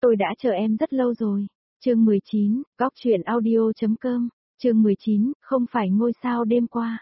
Tôi đã chờ em rất lâu rồi. Chương 19, góc truyện audio.com. Chương 19, không phải ngôi sao đêm qua.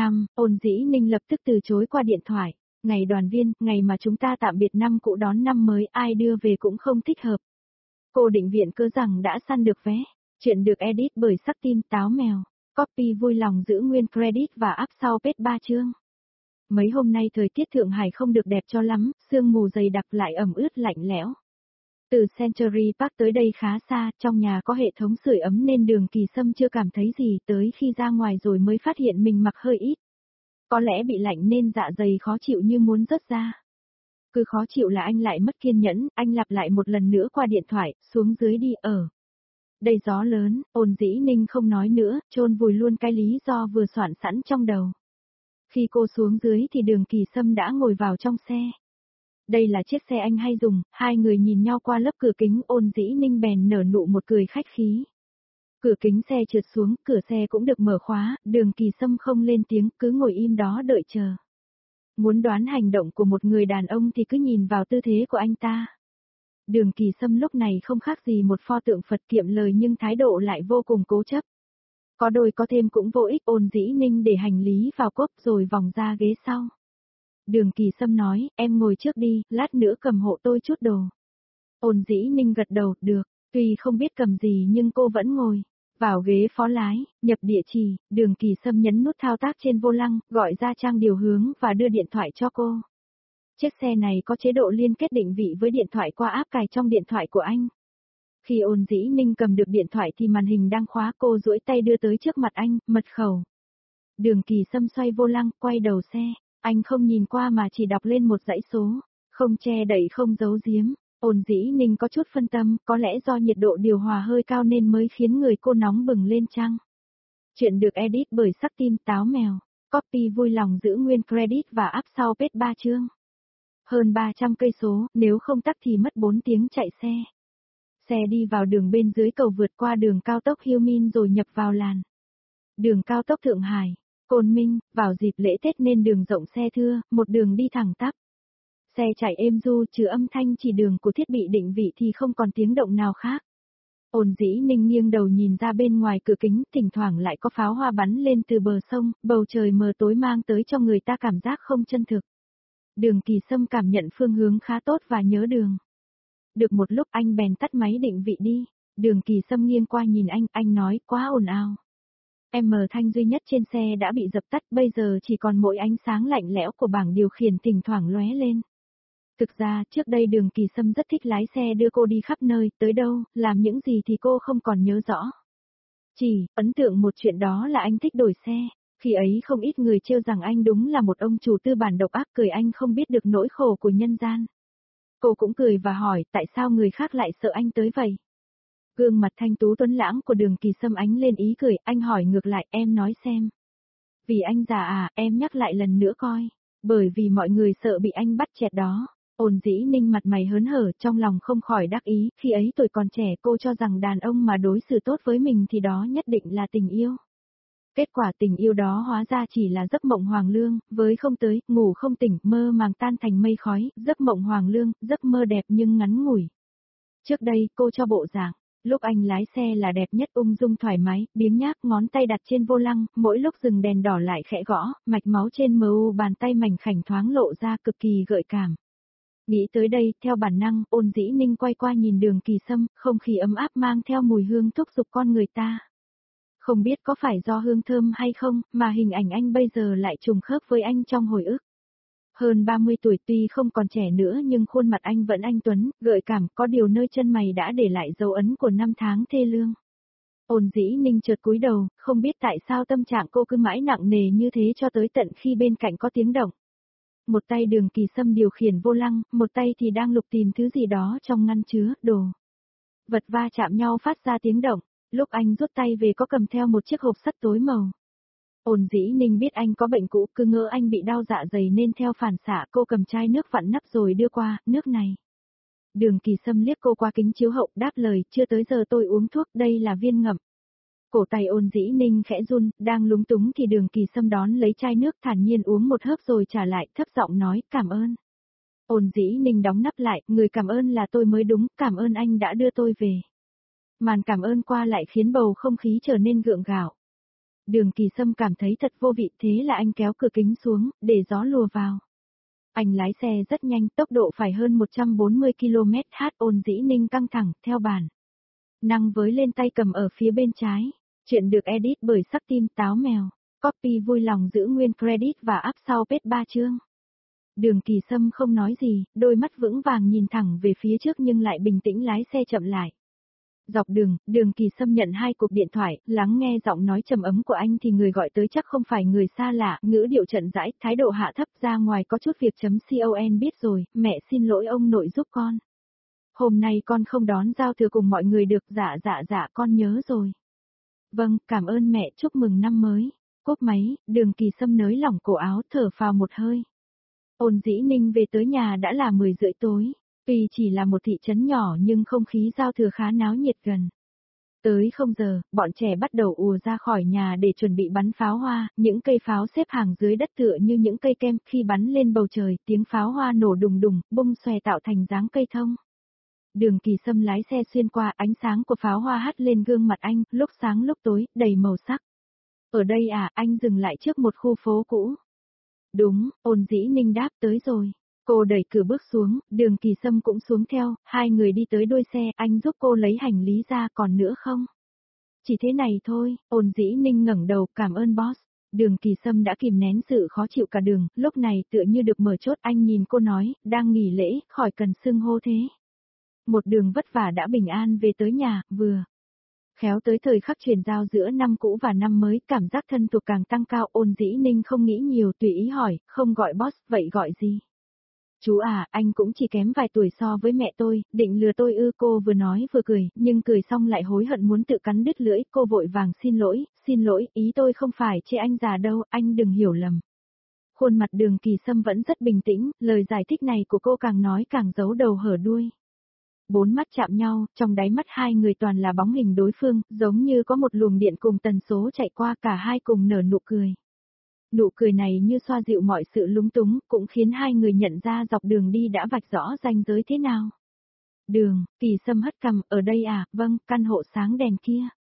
Ôn Dĩ Ninh lập tức từ chối qua điện thoại. Ngày đoàn viên, ngày mà chúng ta tạm biệt năm cũ đón năm mới, ai đưa về cũng không thích hợp. Cô định viện cớ rằng đã săn được vé. Chuyện được edit bởi Sắc Tim Táo Mèo. Copy vui lòng giữ nguyên credit và up sau page 3 chương. Mấy hôm nay thời tiết Thượng Hải không được đẹp cho lắm, sương mù dày đặc lại ẩm ướt lạnh lẽo. Từ Century Park tới đây khá xa, trong nhà có hệ thống sưởi ấm nên Đường Kỳ Sâm chưa cảm thấy gì, tới khi ra ngoài rồi mới phát hiện mình mặc hơi ít. Có lẽ bị lạnh nên dạ dày khó chịu như muốn rớt ra. Cứ khó chịu là anh lại mất kiên nhẫn, anh lặp lại một lần nữa qua điện thoại, xuống dưới đi ở. Đây gió lớn, Ôn Dĩ Ninh không nói nữa, chôn vùi luôn cái lý do vừa soạn sẵn trong đầu. Khi cô xuống dưới thì Đường Kỳ Sâm đã ngồi vào trong xe. Đây là chiếc xe anh hay dùng, hai người nhìn nhau qua lớp cửa kính, Ôn Dĩ Ninh bèn nở nụ một cười khách khí. Cửa kính xe trượt xuống, cửa xe cũng được mở khóa, Đường Kỳ Sâm không lên tiếng, cứ ngồi im đó đợi chờ. Muốn đoán hành động của một người đàn ông thì cứ nhìn vào tư thế của anh ta. Đường Kỳ Sâm lúc này không khác gì một pho tượng Phật, kiệm lời nhưng thái độ lại vô cùng cố chấp. Có đôi có thêm cũng vô ích. Ôn Dĩ Ninh để hành lý vào cốp rồi vòng ra ghế sau. Đường Kỳ Sâm nói, em ngồi trước đi, lát nữa cầm hộ tôi chút đồ. Ôn Dĩ Ninh gật đầu, được, tuy không biết cầm gì nhưng cô vẫn ngồi. Vào ghế phó lái, nhập địa chỉ, Đường Kỳ Sâm nhấn nút thao tác trên vô lăng, gọi ra trang điều hướng và đưa điện thoại cho cô. Chiếc xe này có chế độ liên kết định vị với điện thoại qua app cài trong điện thoại của anh. Khi Ôn Dĩ Ninh cầm được điện thoại thì màn hình đang khóa, cô duỗi tay đưa tới trước mặt anh, mật khẩu. Đường Kỳ Sâm xoay vô lăng, quay đầu xe. Anh không nhìn qua mà chỉ đọc lên một dãy số, không che đậy không giấu giếm. Ôn Dĩ Ninh có chút phân tâm, có lẽ do nhiệt độ điều hòa hơi cao nên mới khiến người cô nóng bừng lên chăng. Chuyện được edit bởi Sắc Tim Táo Mèo. Copy vui lòng giữ nguyên credit và up sau page 3 chương. Hơn 300 cây số, nếu không tắc thì mất 4 tiếng chạy xe. Xe đi vào đường bên dưới cầu vượt qua đường cao tốc Hiêu Min rồi nhập vào làn. Đường cao tốc Thượng Hải, Côn Minh, vào dịp lễ Tết nên đường rộng xe thưa, một đường đi thẳng tắp. Xe chạy êm du, trừ âm thanh chỉ đường của thiết bị định vị thì không còn tiếng động nào khác. Ôn Dĩ Ninh nghiêng đầu nhìn ra bên ngoài cửa kính, thỉnh thoảng lại có pháo hoa bắn lên từ bờ sông, bầu trời mờ tối mang tới cho người ta cảm giác không chân thực. Đường Kỳ Sâm cảm nhận phương hướng khá tốt và nhớ đường. Được một lúc anh bèn tắt máy định vị đi. Đường Kỳ Sâm nghiêng qua nhìn anh nói quá ồn ào. Thanh duy nhất trên xe đã bị dập tắt, bây giờ chỉ còn mỗi ánh sáng lạnh lẽo của bảng điều khiển thỉnh thoảng lóe lên. Thực ra, trước đây Đường Kỳ Sâm rất thích lái xe đưa cô đi khắp nơi, tới đâu, làm những gì thì cô không còn nhớ rõ. Chỉ, ấn tượng một chuyện đó là anh thích đổi xe. Khi ấy không ít người trêu rằng anh đúng là một ông chủ tư bản độc ác, cười anh không biết được nỗi khổ của nhân gian. Cô cũng cười và hỏi tại sao người khác lại sợ anh tới vậy. Gương mặt thanh tú tuấn lãng của Đường Kỳ Sâm ánh lên ý cười, anh hỏi ngược lại, em nói xem. Vì anh già à, em nhắc lại lần nữa coi. Bởi vì mọi người sợ bị anh bắt chẹt đó. Ôn Dĩ Ninh mặt mày hớn hở, trong lòng không khỏi đắc ý, khi ấy tuổi còn trẻ cô cho rằng đàn ông mà đối xử tốt với mình thì đó nhất định là tình yêu. Kết quả tình yêu đó hóa ra chỉ là giấc mộng hoàng lương, với không tới, ngủ không tỉnh, mơ màng tan thành mây khói, giấc mộng hoàng lương, giấc mơ đẹp nhưng ngắn ngủi. Trước đây, cô cho bộ dạng, lúc anh lái xe là đẹp nhất, ung dung thoải mái, biếng nhác, ngón tay đặt trên vô lăng, mỗi lúc dừng đèn đỏ lại khẽ gõ, mạch máu trên mu bàn tay mảnh khảnh thoáng lộ ra cực kỳ gợi cảm. Nghĩ tới đây, theo bản năng, Ôn Dĩ Ninh quay qua nhìn Đường Kỳ Sâm, không khí ấm áp mang theo mùi hương thúc giục con người ta. Không biết có phải do hương thơm hay không, mà hình ảnh anh bây giờ lại trùng khớp với anh trong hồi ức. Hơn 30 tuổi tuy không còn trẻ nữa nhưng khuôn mặt anh vẫn anh tuấn, gợi cảm, có điều nơi chân mày đã để lại dấu ấn của năm tháng thê lương. Ôn Dĩ Ninh chợt cúi đầu, không biết tại sao tâm trạng cô cứ mãi nặng nề như thế cho tới tận khi bên cạnh có tiếng động. Một tay Đường Kỳ Sâm điều khiển vô lăng, một tay thì đang lục tìm thứ gì đó trong ngăn chứa đồ. Vật va chạm nhau phát ra tiếng động. Lúc anh rút tay về có cầm theo một chiếc hộp sắt tối màu. Ôn Dĩ Ninh biết anh có bệnh cũ, cứ ngỡ anh bị đau dạ dày nên theo phản xạ cô cầm chai nước vặn nắp rồi đưa qua, nước này. Đường Kỳ Sâm liếc cô qua kính chiếu hậu, đáp lời, chưa tới giờ tôi uống thuốc, đây là viên ngậm. Cổ tay Ôn Dĩ Ninh khẽ run, đang lúng túng thì Đường Kỳ Sâm đón lấy chai nước thản nhiên uống một hớp rồi trả lại, thấp giọng nói, cảm ơn. Ôn Dĩ Ninh đóng nắp lại, người cảm ơn là tôi mới đúng, cảm ơn anh đã đưa tôi về. Màn cảm ơn qua lại khiến bầu không khí trở nên gượng gạo. Đường Kỳ Sâm cảm thấy thật vô vị, thế là anh kéo cửa kính xuống, để gió lùa vào. Anh lái xe rất nhanh, tốc độ phải hơn 140 km/h. Ôn Dĩ Ninh căng thẳng, theo bản năng với lên tay cầm ở phía bên trái. Chuyện được edit bởi Sắc Tim Táo Mèo. Copy vui lòng giữ nguyên credit và up sau page 3 chương. Đường Kỳ Sâm không nói gì, đôi mắt vững vàng nhìn thẳng về phía trước nhưng lại bình tĩnh lái xe chậm lại. Dọc đường, Đường Kỳ Sâm nhận 2 cuộc điện thoại, lắng nghe giọng nói trầm ấm của anh thì người gọi tới chắc không phải người xa lạ, ngữ điệu chậm rãi, thái độ hạ thấp, ra ngoài có chút việc.con biết rồi, mẹ xin lỗi ông nội giúp con. Hôm nay con không đón giao thừa cùng mọi người được, dạ con nhớ rồi. Vâng, cảm ơn mẹ, chúc mừng năm mới. Cúp máy, Đường Kỳ Sâm nới lỏng cổ áo, thở phào một hơi. Ôn Dĩ Ninh về tới nhà đã là 10 rưỡi tối. Tuy chỉ là một thị trấn nhỏ nhưng không khí giao thừa khá náo nhiệt gần. Tới 0 giờ, bọn trẻ bắt đầu ùa ra khỏi nhà để chuẩn bị bắn pháo hoa, những cây pháo xếp hàng dưới đất tựa như những cây kem, khi bắn lên bầu trời, tiếng pháo hoa nổ đùng đùng, bung xòe tạo thành dáng cây thông. Đường Kỳ Sâm lái xe xuyên qua, ánh sáng của pháo hoa hắt lên gương mặt anh, lúc sáng lúc tối, đầy màu sắc. Ở đây à, anh dừng lại trước một khu phố cũ. Đúng, Ôn Dĩ Ninh đáp, tới rồi. Cô đẩy cửa bước xuống, Đường Kỳ Sâm cũng xuống theo, hai người đi tới đuôi xe, anh giúp cô lấy hành lý ra, còn nữa không? Chỉ thế này thôi. Ôn Dĩ Ninh ngẩng đầu, cảm ơn boss. Đường Kỳ Sâm đã kìm nén sự khó chịu cả đường, lúc này tựa như được mở chốt, anh nhìn cô nói, đang nghỉ lễ, khỏi cần xưng hô thế. Một đường vất vả đã bình an về tới nhà, vừa khéo tới thời khắc chuyển giao giữa năm cũ và năm mới, cảm giác thân thuộc càng tăng cao. Ôn Dĩ Ninh không nghĩ nhiều, tùy ý hỏi, không gọi boss, vậy gọi gì? Chú à, anh cũng chỉ kém vài tuổi so với mẹ tôi, định lừa tôi ư? Cô vừa nói vừa cười, nhưng cười xong lại hối hận muốn tự cắn đứt lưỡi. Cô vội vàng xin lỗi, ý tôi không phải chê anh già đâu, anh đừng hiểu lầm. Khuôn mặt Đường Kỳ Sâm vẫn rất bình tĩnh, lời giải thích này của cô càng nói càng giấu đầu hở đuôi. Bốn mắt chạm nhau, trong đáy mắt hai người toàn là bóng hình đối phương, giống như có một luồng điện cùng tần số chạy qua, cả hai cùng nở nụ cười. Nụ cười này như xoa dịu mọi sự lúng túng, cũng khiến hai người nhận ra dọc đường đi đã vạch rõ ranh giới thế nào. Đường, Kỳ Sâm hất cằm, ở đây à, vâng, căn hộ sáng đèn kia.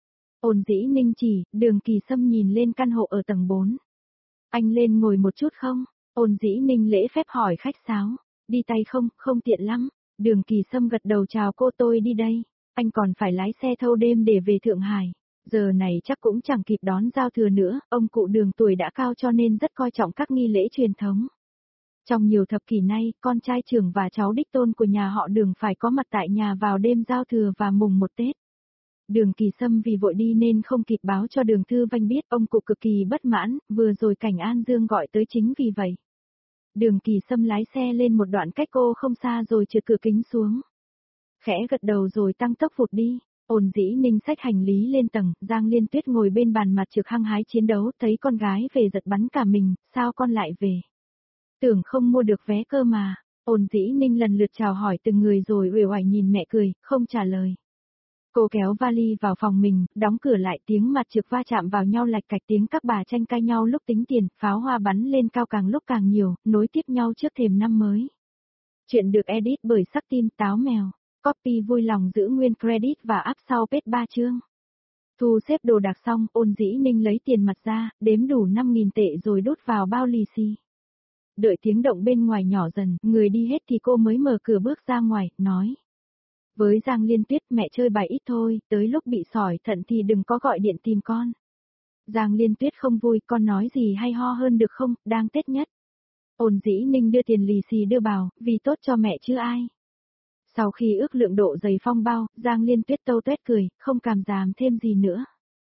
Ôn Dĩ Ninh chỉ, Đường Kỳ Sâm nhìn lên căn hộ ở tầng 4. Anh lên ngồi một chút không? Ôn Dĩ Ninh lễ phép hỏi khách sáo. Đi tay không, không tiện lắm. Đường Kỳ Sâm gật đầu chào cô, tôi đi đây. Anh còn phải lái xe thâu đêm để về Thượng Hải. Giờ này chắc cũng chẳng kịp đón giao thừa nữa, ông cụ Đường tuổi đã cao cho nên rất coi trọng các nghi lễ truyền thống. Trong nhiều thập kỷ nay, con trai trưởng và cháu đích tôn của nhà họ Đường phải có mặt tại nhà vào đêm giao thừa và mùng 1 Tết. Đường Kỳ Sâm vì vội đi nên không kịp báo cho Đường Thư Vanh biết, ông cụ cực kỳ bất mãn, vừa rồi Cảnh An Dương gọi tới chính vì vậy. Đường Kỳ Sâm lái xe lên một đoạn cách cô không xa rồi trượt cửa kính xuống. Khẽ gật đầu rồi tăng tốc vụt đi. Ôn Dĩ Ninh xách hành lý lên tầng, Giang Liên Tuyết ngồi bên bàn mặt trực hăng hái chiến đấu, thấy con gái về giật bắn cả mình, sao con lại về? Tưởng không mua được vé cơ mà. Ôn Dĩ Ninh lần lượt chào hỏi từng người rồi uể oải nhìn mẹ cười, không trả lời. Cô kéo vali vào phòng mình, đóng cửa lại, tiếng mặt trực va chạm vào nhau lạch cạch, tiếng các bà tranh cãi nhau lúc tính tiền, pháo hoa bắn lên cao càng lúc càng nhiều, nối tiếp nhau trước thềm năm mới. Chuyện được edit bởi Sắc Tim Táo Mèo. Copy vui lòng giữ nguyên credit và up sau page 3 chương. Thu xếp đồ đạc xong, Ôn Dĩ Ninh lấy tiền mặt ra, đếm đủ 5.000 tệ rồi đút vào bao lì xì. Đợi tiếng động bên ngoài nhỏ dần, người đi hết thì cô mới mở cửa bước ra ngoài, nói. Với Giang Liên Tuyết, mẹ chơi bài ít thôi, tới lúc bị sỏi thận thì đừng có gọi điện tìm con. Giang Liên Tuyết không vui, con nói gì hay ho hơn được không, đang Tết nhất. Ôn Dĩ Ninh đưa tiền lì xì đưa vào, vì tốt cho mẹ chứ ai. Sau khi ước lượng độ dày phong bao, Giang Liên Tuyết tâu tuét cười, không cảm giảm thêm gì nữa.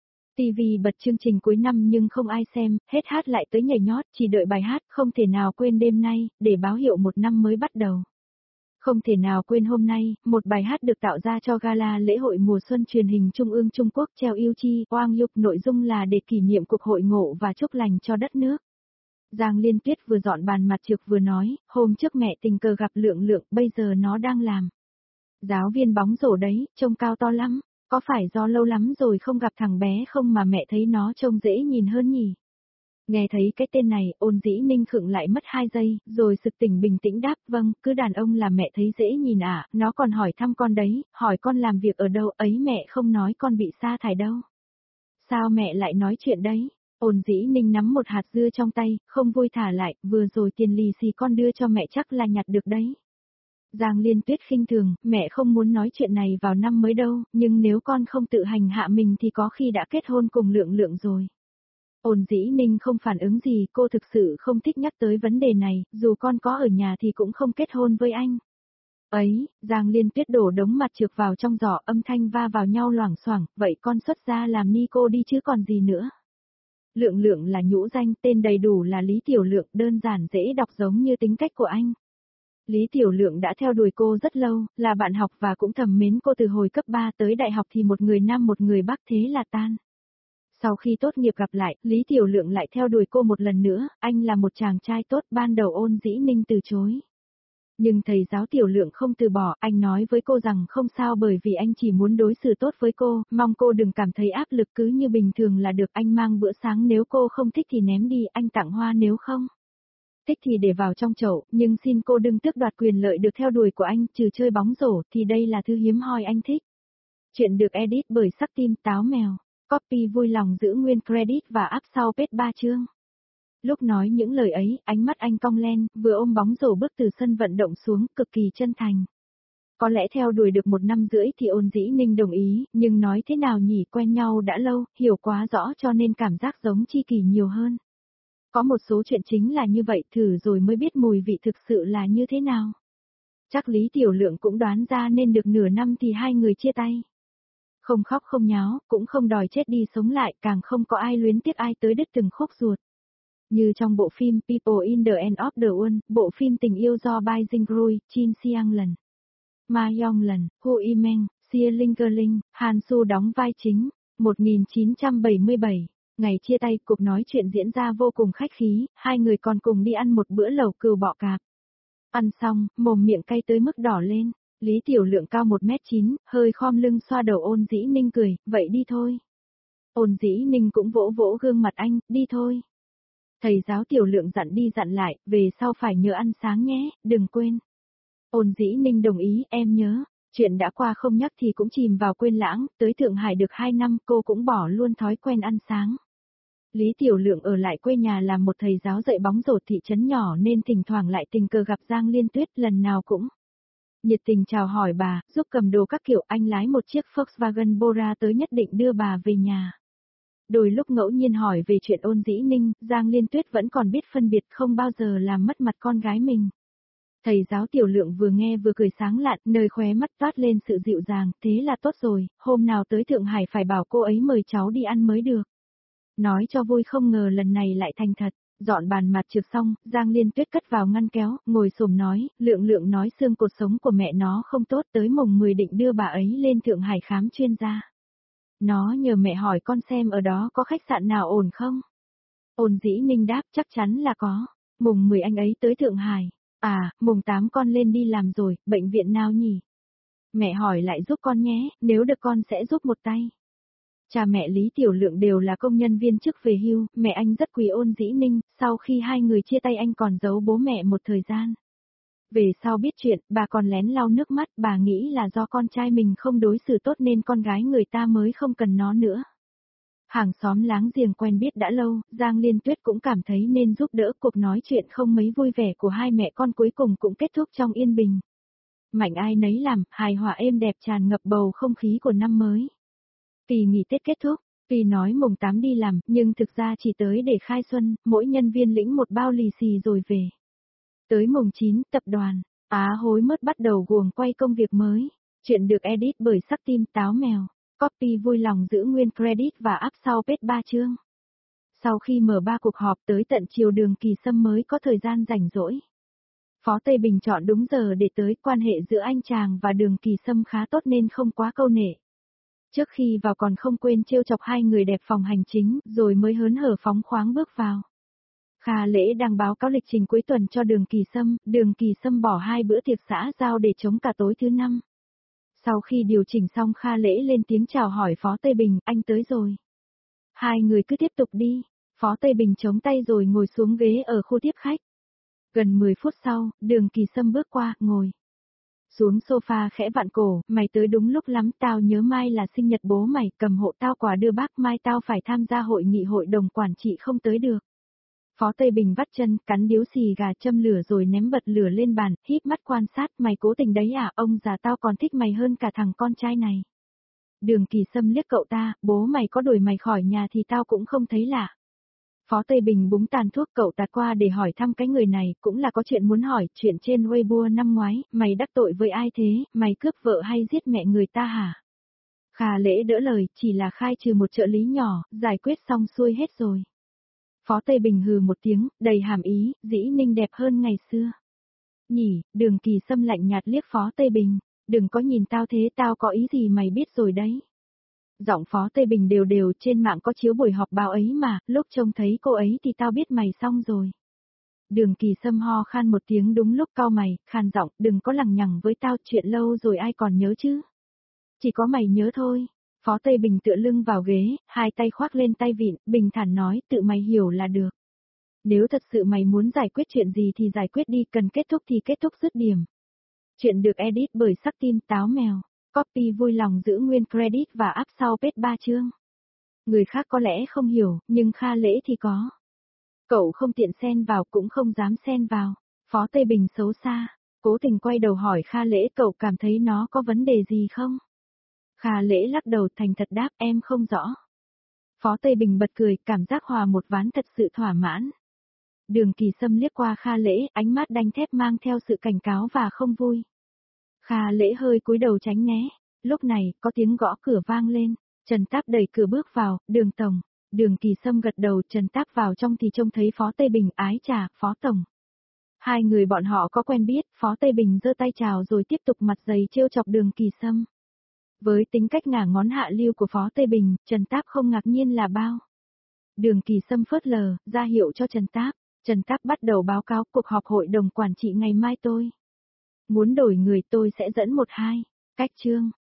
TV bật chương trình cuối năm nhưng không ai xem, hết hát lại tới nhảy nhót, chỉ đợi bài hát không thể nào quên đêm nay, để báo hiệu một năm mới bắt đầu. Không thể nào quên hôm nay, một bài hát được tạo ra cho gala lễ hội mùa xuân truyền hình Trung ương Trung Quốc treo yêu chi, oang yục, nội dung là để kỷ niệm cuộc hội ngộ và chúc lành cho đất nước. Giang Liên Tuyết vừa dọn bàn mặt trực vừa nói, hôm trước mẹ tình cờ gặp Lượng Lượng, bây giờ nó đang làm giáo viên bóng rổ đấy, trông cao to lắm, có phải do lâu lắm rồi không gặp thằng bé không mà mẹ thấy nó trông dễ nhìn hơn nhỉ? Nghe thấy cái tên này, Ôn Dĩ Ninh khựng lại mất 2 giây, rồi sực tỉnh bình tĩnh đáp, vâng, cứ đàn ông là mẹ thấy dễ nhìn à, nó còn hỏi thăm con đấy, hỏi con làm việc ở đâu ấy, mẹ không nói con bị sa thải đâu. Sao mẹ lại nói chuyện đấy? Ôn Dĩ Ninh nắm một hạt dưa trong tay, không vui thả lại, vừa rồi tiền lì xì con đưa cho mẹ chắc là nhặt được đấy. Giang Liên Tuyết khinh thường, mẹ không muốn nói chuyện này vào năm mới đâu, nhưng nếu con không tự hành hạ mình thì có khi đã kết hôn cùng Lượng Lượng rồi. Ôn Dĩ Ninh không phản ứng gì, cô thực sự không thích nhắc tới vấn đề này, dù con có ở nhà thì cũng không kết hôn với anh. Ấy, Giang Liên Tuyết đổ đống mặt trược vào trong giỏ, âm thanh va vào nhau loảng xoảng, vậy con xuất gia làm ni cô đi chứ còn gì nữa. Lượng Lượng là nhũ danh, tên đầy đủ là Lý Tiểu Lượng, đơn giản dễ đọc giống như tính cách của anh. Lý Tiểu Lượng đã theo đuổi cô rất lâu, là bạn học và cũng thầm mến cô từ hồi cấp 3 tới đại học thì một người nam một người bắc, thế là tan. Sau khi tốt nghiệp gặp lại, Lý Tiểu Lượng lại theo đuổi cô một lần nữa, anh là một chàng trai tốt, ban đầu Ôn Dĩ Ninh từ chối. Nhưng thầy giáo Tiểu Lượng không từ bỏ, anh nói với cô rằng không sao bởi vì anh chỉ muốn đối xử tốt với cô, mong cô đừng cảm thấy áp lực, cứ như bình thường là được, anh mang bữa sáng nếu cô không thích thì ném đi, anh tặng hoa nếu không thích thì để vào trong chậu, nhưng xin cô đừng tước đoạt quyền lợi được theo đuổi của anh, trừ chơi bóng rổ thì đây là thứ hiếm hoi anh thích. Chuyện được edit bởi Sắc Tim Táo Mèo. Copy vui lòng giữ nguyên credit và up sau page 3 chương. Lúc nói những lời ấy, ánh mắt anh cong lên, vừa ôm bóng rổ bước từ sân vận động xuống, cực kỳ chân thành. Có lẽ theo đuổi được 1 năm rưỡi thì Ôn Dĩ Ninh đồng ý, nhưng nói thế nào nhỉ, quen nhau đã lâu, hiểu quá rõ cho nên cảm giác giống tri kỷ nhiều hơn. Có một số chuyện chính là như vậy, thử rồi mới biết mùi vị thực sự là như thế nào. Chắc Lý Tiểu Lượng cũng đoán ra nên được nửa năm thì hai người chia tay. Không khóc không nháo, cũng không đòi chết đi sống lại, càng không có ai luyến tiếc ai tới đứt từng khúc ruột. Như trong bộ phim People in the End of the World, bộ phim tình yêu do Bai Jing Rui, Jin Seang Lần, Ma Yong Lần, Hu Yimeng, Xia Lingerling, Han Su đóng vai chính. 1977, ngày chia tay, cuộc nói chuyện diễn ra vô cùng khách khí, hai người còn cùng đi ăn một bữa lẩu cừu bọ cạp. Ăn xong, mồm miệng cay tới mức đỏ lên. Lý Tiểu Lượng cao 1m9, hơi khom lưng xoa đầu Ôn Dĩ Ninh cười, vậy đi thôi. Ôn Dĩ Ninh cũng vỗ vỗ gương mặt anh, đi thôi. Thầy giáo Tiểu Lượng dặn đi dặn lại, về sau phải nhớ ăn sáng nhé, đừng quên. Ôn Dĩ Ninh đồng ý, em nhớ. Chuyện đã qua không nhắc thì cũng chìm vào quên lãng, tới Thượng Hải được 2 năm cô cũng bỏ luôn thói quen ăn sáng. Lý Tiểu Lượng ở lại quê nhà làm một thầy giáo dạy bóng rổ thị trấn nhỏ nên thỉnh thoảng lại tình cờ gặp Giang Liên Tuyết, lần nào cũng nhiệt tình chào hỏi bà, giúp cầm đồ các kiểu, anh lái một chiếc Volkswagen Bora tới nhất định đưa bà về nhà. Đôi lúc ngẫu nhiên hỏi về chuyện Ôn Dĩ Ninh, Giang Liên Tuyết vẫn còn biết phân biệt, không bao giờ làm mất mặt con gái mình. Thầy giáo Tiểu Lượng vừa nghe vừa cười sáng lạn, nơi khóe mắt toát lên sự dịu dàng, thế là tốt rồi, hôm nào tới Thượng Hải phải bảo cô ấy mời cháu đi ăn mới được. Nói cho vui không ngờ lần này lại thành thật. Dọn bàn mặt trược xong, Giang Liên Tuyết cất vào ngăn kéo, ngồi xổm nói, Lượng Lượng nói xương cột sống của mẹ nó không tốt, tới mùng 10 định đưa bà ấy lên Thượng Hải khám chuyên gia. Nó nhờ mẹ hỏi con xem ở đó có khách sạn nào ổn không? Ôn Dĩ Ninh đáp chắc chắn là có. Mùng 10 anh ấy tới Thượng Hải. À, mùng 8 con lên đi làm rồi, bệnh viện nào nhỉ? Mẹ hỏi lại giúp con nhé, nếu được con sẽ giúp một tay. Cha mẹ Lý Tiểu Lượng đều là công nhân viên chức về hưu, mẹ anh rất quý Ôn Dĩ Ninh, sau khi hai người chia tay anh còn giấu bố mẹ một thời gian. Về sau biết chuyện, bà còn lén lau nước mắt, bà nghĩ là do con trai mình không đối xử tốt nên con gái người ta mới không cần nó nữa. Hàng xóm láng giềng quen biết đã lâu, Giang Liên Tuyết cũng cảm thấy nên giúp đỡ, cuộc nói chuyện không mấy vui vẻ của hai mẹ con cuối cùng cũng kết thúc trong yên bình. Mạnh ai nấy làm, hài hòa êm đẹp tràn ngập bầu không khí của năm mới. Kỳ nghỉ Tết kết thúc, Kỳ nói mùng 8 đi làm, nhưng thực ra chỉ tới để khai xuân, mỗi nhân viên lĩnh một bao lì xì rồi về. Tới mùng 9, tập đoàn Á Hối Mất bắt đầu guồng quay công việc mới. Chuyện được edit bởi Sắc Tim Táo Mèo. Copy vui lòng giữ nguyên credit và up sau page 3 chương. Sau khi mở 3 cuộc họp tới tận chiều Đường Kỳ Sâm mới có thời gian rảnh rỗi. Phó Tây Bình chọn đúng giờ để tới, quan hệ giữa anh chàng và Đường Kỳ Sâm khá tốt nên không quá câu nệ. Trước khi vào còn không quên trêu chọc hai người đẹp phòng hành chính, rồi mới hớn hở phóng khoáng bước vào. Kha Lễ đang báo cáo lịch trình cuối tuần cho Đường Kỳ Sâm bỏ 2 bữa tiệc xã giao để chống cả tối thứ 5. Sau khi điều chỉnh xong Kha Lễ lên tiếng chào hỏi Phó Tây Bình, anh tới rồi. Hai người cứ tiếp tục đi. Phó Tây Bình chống tay rồi ngồi xuống ghế ở khu tiếp khách. Gần 10 phút sau, Đường Kỳ Sâm bước qua, ngồi xuống sofa khẽ vặn cổ, mày tới đúng lúc lắm, tao nhớ mai là sinh nhật bố mày, cầm hộ tao quà đưa bác, mai tao phải tham gia hội nghị hội đồng quản trị không tới được. Phó Tây Bình vắt chân, cắn điếu xì gà châm lửa rồi ném bật lửa lên bàn, híp mắt quan sát, mày cố tình đấy à, ông già tao còn thích mày hơn cả thằng con trai này. Đường Kỳ Sâm liếc cậu ta, bố mày có đuổi mày khỏi nhà thì tao cũng không thấy lạ. Phó Tây Bình búng tàn thuốc, cậu ta qua để hỏi thăm cái người này, cũng là có chuyện muốn hỏi, chuyện trên Weibo năm ngoái, mày đắc tội với ai thế, mày cướp vợ hay giết mẹ người ta hả? Kha Lễ đỡ lời, chỉ là khai trừ một trợ lý nhỏ, giải quyết xong xuôi hết rồi. Phó Tây Bình hừ một tiếng, đầy hàm ý, Dĩ Ninh đẹp hơn ngày xưa. Nhỉ, Đường Kỳ Sâm lạnh nhạt liếc Phó Tây Bình, đừng có nhìn tao thế, tao có ý gì mày biết rồi đấy. Giọng Phó Tây Bình đều đều, trên mạng có chiếu buổi họp báo ấy mà, lúc trông thấy cô ấy thì tao biết mày xong rồi. Đường Kỳ Sâm ho khan một tiếng, đúng lúc cau mày, khan giọng, đừng có lằng nhằng với tao, chuyện lâu rồi ai còn nhớ chứ. Chỉ có mày nhớ thôi. Phó Tây Bình tựa lưng vào ghế, hai tay khoác lên tay vịn, bình thản nói, tự mày hiểu là được. Nếu thật sự mày muốn giải quyết chuyện gì thì giải quyết đi, cần kết thúc thì kết thúc dứt điểm. Chuyện được edit bởi Sắc Tim Táo Mèo. Copy vui lòng giữ nguyên credit và up sau page 3 chương. Người khác có lẽ không hiểu, nhưng Kha Lễ thì có. Cậu không tiện xen vào, cũng không dám xen vào. Phó Tây Bình xấu xa, cố tình quay đầu hỏi Kha Lễ, cậu cảm thấy nó có vấn đề gì không? Kha Lễ lắc đầu, thành thật đáp, em không rõ. Phó Tây Bình bật cười, cảm giác hòa một ván thật sự thỏa mãn. Đường Kỳ Sâm liếc qua Kha Lễ, ánh mắt đanh thép mang theo sự cảnh cáo và không vui. Kha Lễ hơi cúi đầu tránh né. Lúc này, có tiếng gõ cửa vang lên. Trần Táp đẩy cửa bước vào, Đường Tổng. Đường Kỳ Sâm gật đầu, Trần Táp vào trong thì trông thấy Phó Tây Bình, ái chà, Phó Tổng. Hai người bọn họ có quen biết, Phó Tây Bình giơ tay chào rồi tiếp tục mặt dày trêu chọc Đường Kỳ Sâm. Với tính cách ngả ngón hạ lưu của Phó Tây Bình, Trần Táp không ngạc nhiên là bao. Đường Kỳ Sâm phớt lờ, ra hiệu cho Trần Táp. Trần Táp bắt đầu báo cáo cuộc họp hội đồng quản trị ngày mai tôi. Muốn đổi người tôi sẽ dẫn 1-2 cách chương.